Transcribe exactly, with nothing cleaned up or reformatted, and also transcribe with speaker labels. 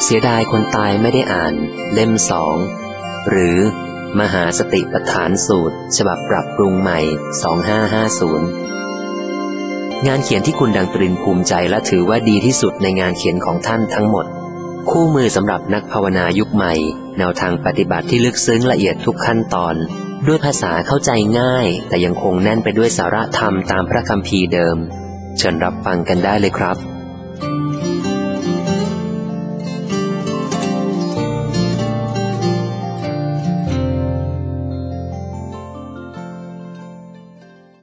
Speaker 1: เสียดายคนตายไม่ได้อ่านเล่มสองหรือมหาสติปัฏฐานสูตรฉบับปรับปรุงใหม่สองห้าห้าศูนย์งานเขียนที่คุณดังตรินภูมิใจและถือว่าดีที่สุดในงานเขียนของท่านทั้งหมดคู่มือสำหรับนักภาวนายุคใหม่แนวทางปฏิบัติที่ลึกซึ้งละเอียดทุกขั้นตอนด้วยภาษาเข้าใจง่ายแต่ยังคงแน่นไปด้วยสาระธรรมตามพระคัมภีร์เดิมเชิญรับฟังกันได้เลยครับ